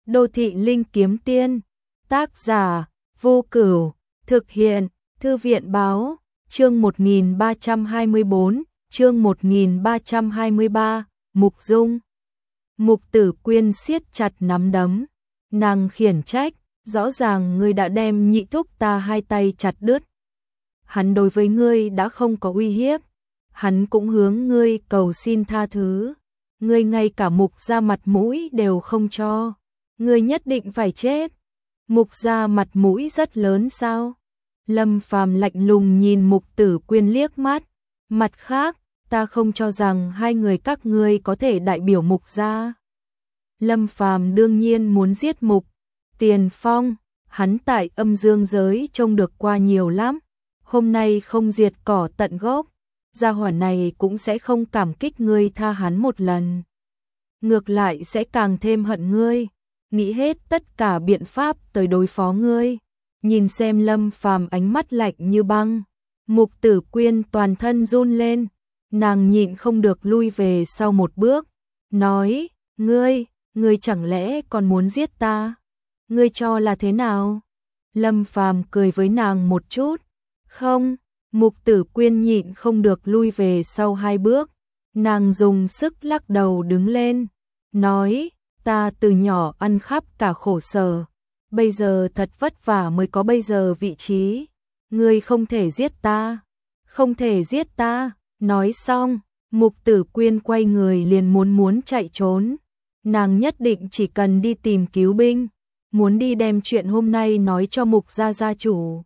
Đô thị linh kiếm tiên. Tác giả Vô Cửu. Thực hiện Thư viện báo. Chương 1324, chương 1323, Mục Dung. Mục Tử Quyên siết chặt nắm đấm, nàng khiển trách, rõ ràng ngươi đã đem nhị thúc ta hai tay chặt đứt. Hắn đối với ngươi đã không có uy hiếp, hắn cũng hướng ngươi cầu xin tha thứ, ngươi ngay cả Mục gia mặt mũi đều không cho, ngươi nhất định phải chết. Mục gia mặt mũi rất lớn sao? Lâm Phàm lạnh lùng nhìn Mục Tử Quyên liếc mắt, mặt khác, ta không cho rằng hai người các ngươi có thể đại biểu Mục gia. Lâm Phàm đương nhiên muốn giết Mục Tiền Phong, hắn tại âm dương giới trông được qua nhiều lắm, hôm nay không diệt cỏ tận gốc, gia hỏa này cũng sẽ không cảm kích ngươi tha hắn một lần. Ngược lại sẽ càng thêm hận ngươi, nghĩ hết tất cả biện pháp tới đối phó ngươi. Nhìn xem Lâm Phàm ánh mắt lạnh như băng, Mục Tử Quyên toàn thân run lên, nàng nhịn không được lui về sau một bước, nói, ngươi chẳng lẽ còn muốn giết ta? Ngươi cho là thế nào? Lâm Phàm cười với nàng một chút, không, Mục Tử Quyên nhịn không được lui về sau hai bước, nàng dùng sức lắc đầu đứng lên, nói, ta từ nhỏ ăn khắp cả khổ sở, bây giờ thật vất vả mới có bây giờ vị trí, ngươi không thể giết ta, không thể giết ta. Nói xong, Mục Tử Quyên quay người liền muốn chạy trốn, nàng nhất định chỉ cần đi tìm cứu binh, muốn đi đem chuyện hôm nay nói cho Mục gia gia chủ.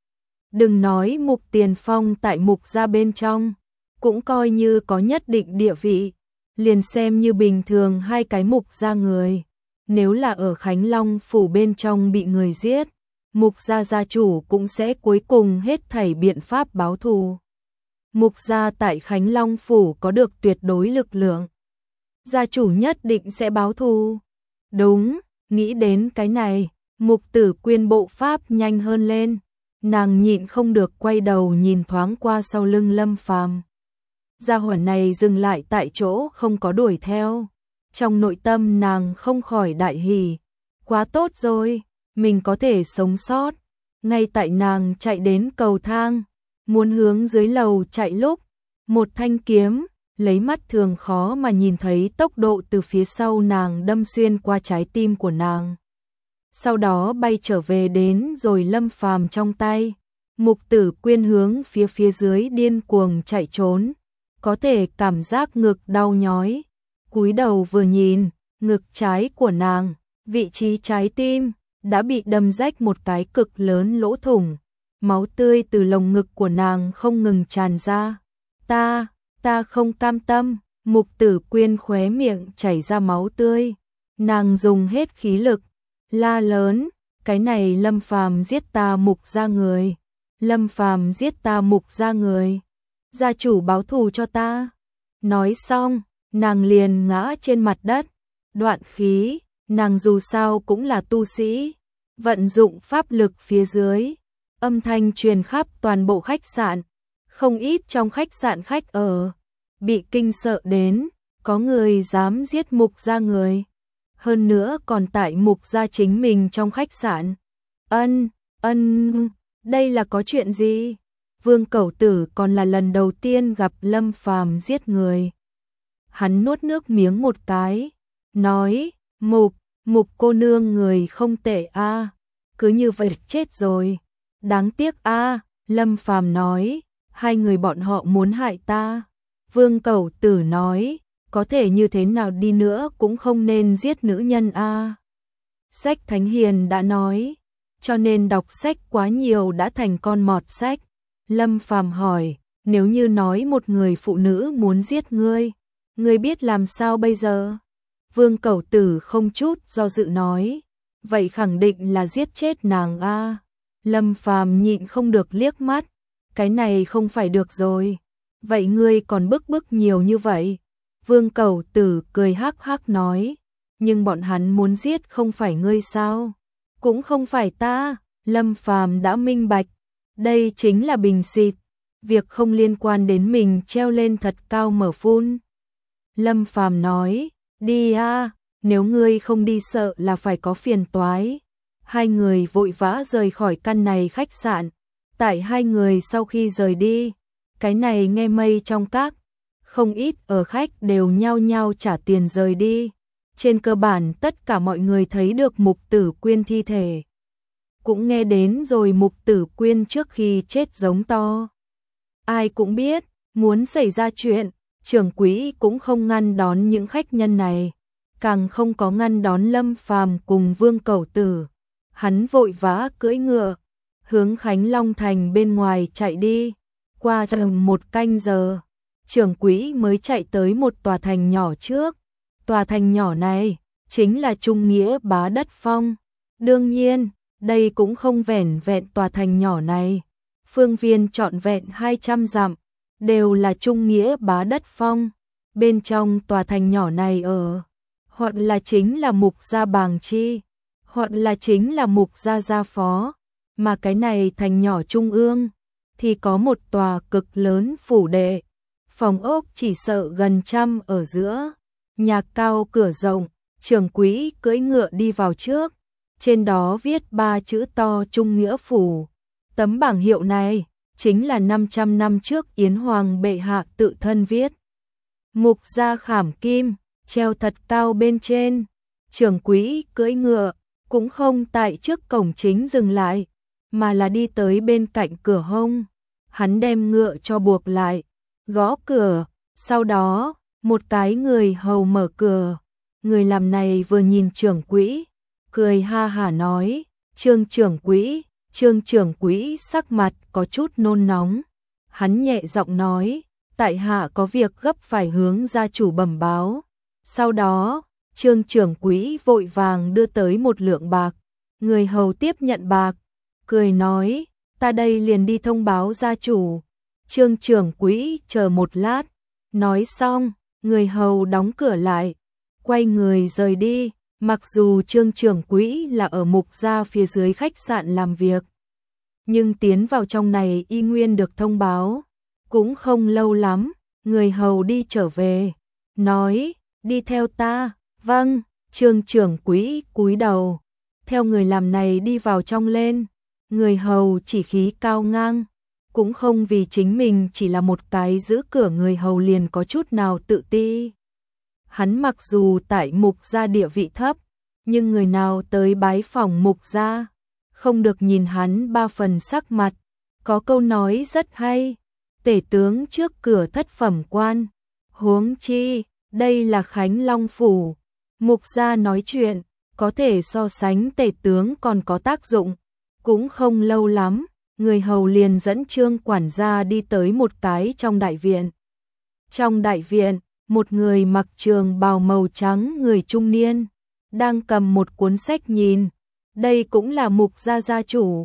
Đừng nói Mục Tiền Phong tại Mục gia bên trong, cũng coi như có nhất định địa vị, liền xem như bình thường hai cái Mục gia người. Nếu là ở Khánh Long phủ bên trong bị người giết, Mục gia gia chủ cũng sẽ cuối cùng hết thảy biện pháp báo thù. Mục gia tại Khánh Long phủ có được tuyệt đối lực lượng, gia chủ nhất định sẽ báo thù. Đúng, nghĩ đến cái này, Mục Tử Quyên bộ pháp nhanh hơn lên, nàng nhịn không được quay đầu nhìn thoáng qua sau lưng Lâm Phàm. Gia hỏa này dừng lại tại chỗ không có đuổi theo. Trong nội tâm nàng không khỏi đại hỉ, quá tốt rồi, mình có thể sống sót. Ngay tại nàng chạy đến cầu thang, muốn hướng dưới lầu chạy lúc, một thanh kiếm, lấy mắt thường khó mà nhìn thấy tốc độ từ phía sau nàng đâm xuyên qua trái tim của nàng. Sau đó bay trở về đến rồi Lâm Phàm trong tay, Mục Tử Quyên hướng phía dưới điên cuồng chạy trốn, có thể cảm giác ngực đau nhói. Cúi đầu vừa nhìn, ngực trái của nàng, vị trí trái tim, đã bị đâm rách một cái cực lớn lỗ thủng, máu tươi từ lồng ngực của nàng không ngừng tràn ra. Ta không cam tâm, Mục Tử Quyên khóe miệng chảy ra máu tươi, nàng dùng hết khí lực, la lớn, cái này Lâm Phàm giết ta Mục gia người, Lâm Phàm giết ta Mục gia người, gia chủ báo thù cho ta. Nói xong, nàng liền ngã trên mặt đất, đoạn khí, nàng dù sao cũng là tu sĩ, vận dụng pháp lực phía dưới, âm thanh truyền khắp toàn bộ khách sạn, không ít trong khách sạn khách ở, bị kinh sợ đến, có người dám giết Mục gia người, hơn nữa còn tại Mục gia chính mình trong khách sạn. Đây là có chuyện gì? Vương Cẩu Tử còn là lần đầu tiên gặp Lâm Phàm giết người. Hắn nuốt nước miếng một cái, nói, Mục cô nương người không tệ a, cứ như vậy chết rồi. Đáng tiếc a, Lâm Phàm nói, hai người bọn họ muốn hại ta. Vương Cẩu Tử nói, có thể như thế nào đi nữa cũng không nên giết nữ nhân a. Sách Thánh Hiền đã nói, cho nên đọc sách quá nhiều đã thành con mọt sách. Lâm Phàm hỏi, nếu như nói một người phụ nữ muốn giết ngươi biết làm sao bây giờ? Vương Cẩu Tử không chút do dự nói, vậy khẳng định là giết chết nàng a. Lâm Phàm nhịn không được liếc mắt, cái này không phải được rồi, vậy ngươi còn bức nhiều như vậy. Vương Cẩu Tử cười hắc hắc nói, nhưng bọn hắn muốn giết không phải ngươi sao? Cũng không phải ta. Lâm Phàm đã minh bạch, đây chính là bình xịt, việc không liên quan đến mình treo lên thật cao mở phun. Lâm Phàm nói, đi a, nếu ngươi không đi sợ là phải có phiền toái. Hai người vội vã rời khỏi căn này khách sạn. Tại hai người sau khi rời đi, cái này nghe mây trong các, không ít ở khách đều nhao nhao trả tiền rời đi. Trên cơ bản tất cả mọi người thấy được Mục Tử Quyên thi thể. Cũng nghe đến rồi Mục Tử Quyên trước khi chết giống to. Ai cũng biết, muốn xảy ra chuyện, trưởng quỹ cũng không ngăn đón những khách nhân này, càng không có ngăn đón Lâm Phàm cùng Vương Cẩu Tử. Hắn vội vã cưỡi ngựa, hướng Khánh Long Thành bên ngoài chạy đi. Qua tầm 1 canh giờ, trưởng quỹ mới chạy tới một tòa thành nhỏ trước. Tòa thành nhỏ này chính là Trung Nghĩa Bá Đất Phong. Đương nhiên, đây cũng không vẻn vẹn tòa thành nhỏ này. Phương viên trọn vẹn 200 dặm, đều là Trung Nghĩa Bá Đất Phong. Bên trong tòa thành nhỏ này hoặc là chính là Mục gia Bàng Chi, hoặc là chính là Mục gia gia phó. Mà cái này thành nhỏ trung ương, thì có một tòa cực lớn phủ đệ. Phòng ốc chỉ sợ gần 100 ở giữa. Nhà cao cửa rộng, trưởng quỹ cưỡi ngựa đi vào trước. Trên đó viết 3 chữ to Trung Nghĩa Phủ. Tấm bảng hiệu này chính là 500 năm trước Yến Hoàng bệ hạ tự thân viết. Mục gia khảm kim, treo thật cao bên trên. Trưởng quỹ cưỡi ngựa, cũng không tại trước cổng chính dừng lại, mà là đi tới bên cạnh cửa hông. Hắn đem ngựa cho buộc lại, gõ cửa, sau đó, một cái người hầu mở cửa. Người làm này vừa nhìn trưởng quỹ, cười ha hả nói, Trương trưởng quỹ sắc mặt có chút nôn nóng. Hắn nhẹ giọng nói, tại hạ có việc gấp phải hướng gia chủ bẩm báo. Sau đó, Trương trưởng quỹ vội vàng đưa tới 1 lượng bạc. Người hầu tiếp nhận bạc, cười nói, ta đây liền đi thông báo gia chủ. Trương trưởng quỹ chờ một lát, nói xong, người hầu đóng cửa lại, quay người rời đi. Mặc dù Trương trưởng quỹ là ở Mục gia phía dưới khách sạn làm việc, nhưng tiến vào trong này y nguyên được thông báo. Cũng không lâu lắm, người hầu đi trở về, nói, đi theo ta. Vâng. Trương trưởng quỹ cúi đầu, theo người làm này đi vào trong lên. Người hầu chỉ khí cao ngang, cũng không vì chính mình chỉ là một cái giữ cửa người hầu liền có chút nào tự ti. Hắn mặc dù tại Mục gia địa vị thấp, nhưng người nào tới bái phỏng Mục gia, không được nhìn hắn 3 phần sắc mặt. Có câu nói rất hay, tể tướng trước cửa thất phẩm quan, huống chi, đây là Khánh Long Phủ. Mục gia nói chuyện, có thể so sánh tể tướng còn có tác dụng. Cũng không lâu lắm, người hầu liền dẫn Trương quản gia đi tới một cái trong đại viện. Trong đại viện, một người mặc trường bào màu trắng người trung niên, đang cầm một cuốn sách nhìn. Đây cũng là Mục gia gia chủ,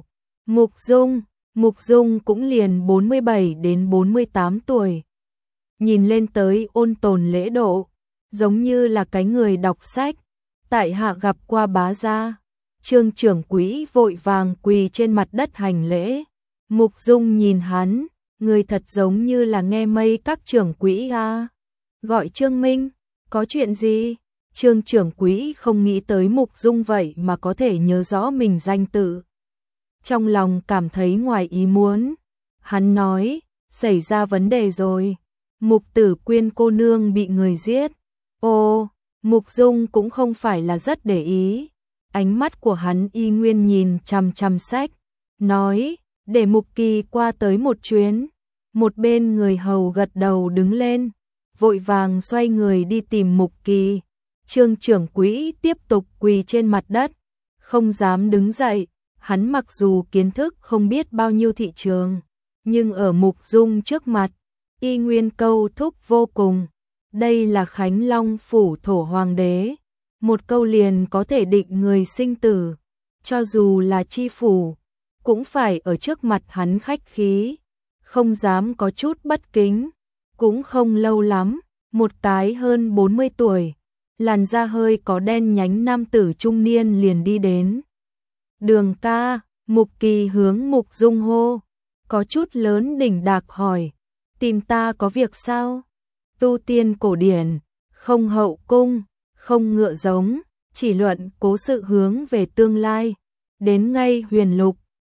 Mục Dung cũng liền 47 đến 48 tuổi. Nhìn lên tới ôn tồn lễ độ, giống như là cái người đọc sách. Tại hạ gặp qua bá gia. Trương trưởng quỹ vội vàng quỳ trên mặt đất hành lễ. Mục Dung nhìn hắn, người thật giống như là nghe mây các trưởng quỹ a. Gọi Trương Minh, có chuyện gì? Trương trưởng quỹ không nghĩ tới Mục Dung vậy mà có thể nhớ rõ mình danh tự. Trong lòng cảm thấy ngoài ý muốn. Hắn nói, xảy ra vấn đề rồi. Mục Tử Quyên cô nương bị người giết. Ồ, Mục Dung cũng không phải là rất để ý. Ánh mắt của hắn y nguyên nhìn chằm chằm sách, nói, để Mục Kỳ qua tới một chuyến. Một bên người hầu gật đầu đứng lên, vội vàng xoay người đi tìm Mục Kỳ. Trương trưởng quỹ tiếp tục quỳ trên mặt đất, không dám đứng dậy. Hắn mặc dù kiến thức không biết bao nhiêu thị trường, nhưng ở Mục Dung trước mặt, y nguyên câu thúc vô cùng. Đây là Khánh Long Phủ thổ hoàng đế, một câu liền có thể định người sinh tử. Cho dù là chi phủ, cũng phải ở trước mặt hắn khách khí, không dám có chút bất kính. Cũng không lâu lắm, một cái hơn 40 tuổi, làn da hơi có đen nhánh nam tử trung niên liền đi đến. Đường ca, Mục Kỳ hướng Mục Dung hô, có chút lớn đỉnh đạc hỏi, tìm ta có việc sao? Tu tiên cổ điển, không hậu cung, không ngựa giống, chỉ luận cố sự hướng về tương lai. Đến ngay Huyền Lục,